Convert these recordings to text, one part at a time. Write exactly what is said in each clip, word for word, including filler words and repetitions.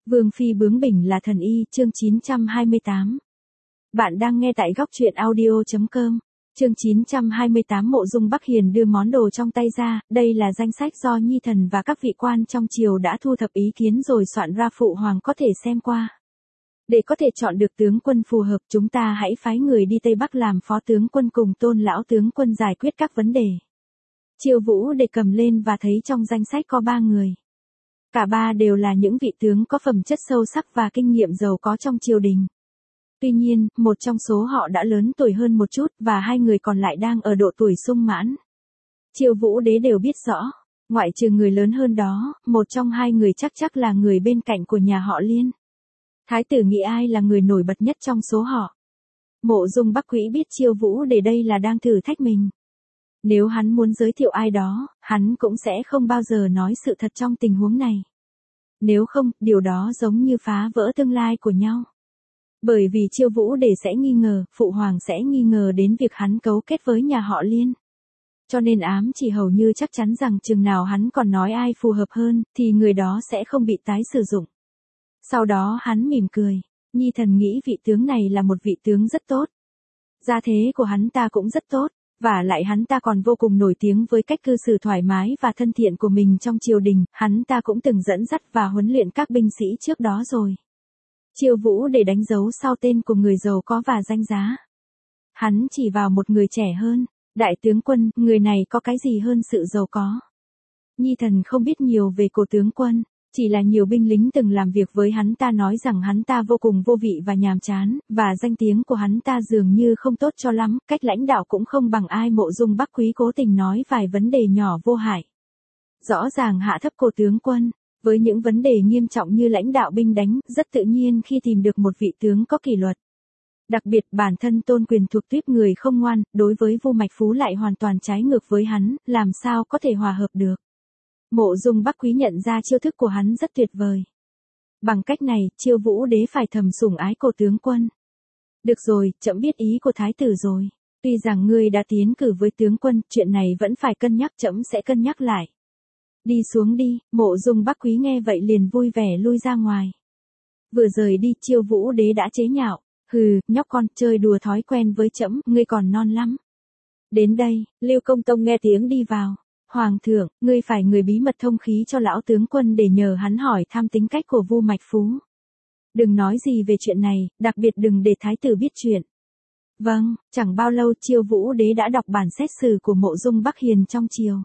Vương phi bướng bỉnh là thần y, chương chín trăm hai mươi tám. Bạn đang nghe tại góc truyện audio chấm com. Chương chín trăm hai mươi tám. Mộ Dung Bắc Hiền đưa món đồ trong tay ra, đây là danh sách do Nhi Thần và các vị quan trong triều đã thu thập ý kiến rồi soạn ra, phụ hoàng có thể xem qua. Để có thể chọn được tướng quân phù hợp, chúng ta hãy phái người đi Tây Bắc làm phó tướng quân cùng Tôn lão tướng quân giải quyết các vấn đề. Chiêu Vũ để cầm lên và thấy trong danh sách có ba người. Cả ba đều là những vị tướng có phẩm chất sâu sắc và kinh nghiệm giàu có trong triều đình. Tuy nhiên, một trong số họ đã lớn tuổi hơn một chút và hai người còn lại đang ở độ tuổi sung mãn. Chiêu Vũ đế đều biết rõ, ngoại trừ người lớn hơn đó, một trong hai người chắc chắc là người bên cạnh của nhà họ Liên. Thái tử nghĩ ai là người nổi bật nhất trong số họ. Mộ Dung Bắc Quý biết Chiêu Vũ đế đây là đang thử thách mình. Nếu hắn muốn giới thiệu ai đó, hắn cũng sẽ không bao giờ nói sự thật trong tình huống này. Nếu không, điều đó giống như phá vỡ tương lai của nhau. Bởi vì Chiêu Vũ đế sẽ nghi ngờ, phụ hoàng sẽ nghi ngờ đến việc hắn cấu kết với nhà họ Liên. Cho nên ám chỉ hầu như chắc chắn rằng chừng nào hắn còn nói ai phù hợp hơn, thì người đó sẽ không bị tái sử dụng. Sau đó hắn mỉm cười, Nhi Thần nghĩ vị tướng này là một vị tướng rất tốt. Gia thế của hắn ta cũng rất tốt. Và lại hắn ta còn vô cùng nổi tiếng với cách cư xử thoải mái và thân thiện của mình trong triều đình, hắn ta cũng từng dẫn dắt và huấn luyện các binh sĩ trước đó rồi. Chiêu Vũ để đánh dấu sau tên của người giàu có và danh giá. Hắn chỉ vào một người trẻ hơn, đại tướng quân, người này có cái gì hơn sự giàu có. Nhi Thần không biết nhiều về cổ tướng quân. Chỉ là nhiều binh lính từng làm việc với hắn ta nói rằng hắn ta vô cùng vô vị và nhàm chán, và danh tiếng của hắn ta dường như không tốt cho lắm, cách lãnh đạo cũng không bằng ai. Mộ Dung Bắc Quý cố tình nói vài vấn đề nhỏ vô hại. Rõ ràng hạ thấp cổ tướng quân, với những vấn đề nghiêm trọng như lãnh đạo binh đánh, rất tự nhiên khi tìm được một vị tướng có kỷ luật. Đặc biệt bản thân Tôn Quyền thuộc tuýp người không ngoan, đối với Vu Mạch Phú lại hoàn toàn trái ngược với hắn, làm sao có thể hòa hợp được. Mộ Dung Bắc Quý nhận ra chiêu thức của hắn rất tuyệt vời. Bằng cách này, Chiêu Vũ đế phải thầm sủng ái cổ tướng quân. Được rồi, trẫm biết ý của thái tử rồi. Tuy rằng ngươi đã tiến cử với tướng quân, chuyện này vẫn phải cân nhắc, trẫm sẽ cân nhắc lại. Đi xuống đi. Mộ Dung Bắc Quý nghe vậy liền vui vẻ lui ra ngoài. Vừa rời đi, Chiêu Vũ đế đã chế nhạo, hừ, nhóc con, chơi đùa thói quen với trẫm, ngươi còn non lắm. Đến đây, Lưu Công Tông nghe tiếng đi vào. Hoàng thượng, ngươi phải người bí mật thông khí cho lão tướng quân để nhờ hắn hỏi thăm tính cách của Vu Mạch Phú. Đừng nói gì về chuyện này, đặc biệt đừng để thái tử biết chuyện. Vâng. Chẳng bao lâu Chiêu Vũ đế đã đọc bản xét xử của Mộ Dung Bắc Hiền trong triều.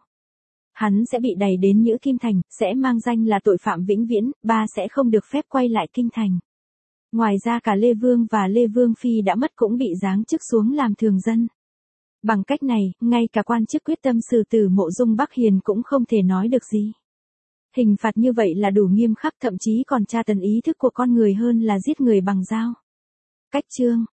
Hắn sẽ bị đày đến Nhữ Kim Thành, sẽ mang danh là tội phạm vĩnh viễn, ba sẽ không được phép quay lại kinh thành. Ngoài ra cả Lê Vương và Lê Vương Phi đã mất cũng bị giáng chức xuống làm thường dân. Bằng cách này, ngay cả quan chức quyết tâm xử tử Mộ Dung Bắc Hiền cũng không thể nói được gì. Hình phạt như vậy là đủ nghiêm khắc, thậm chí còn tra tấn ý thức của con người hơn là giết người bằng dao. Cách chương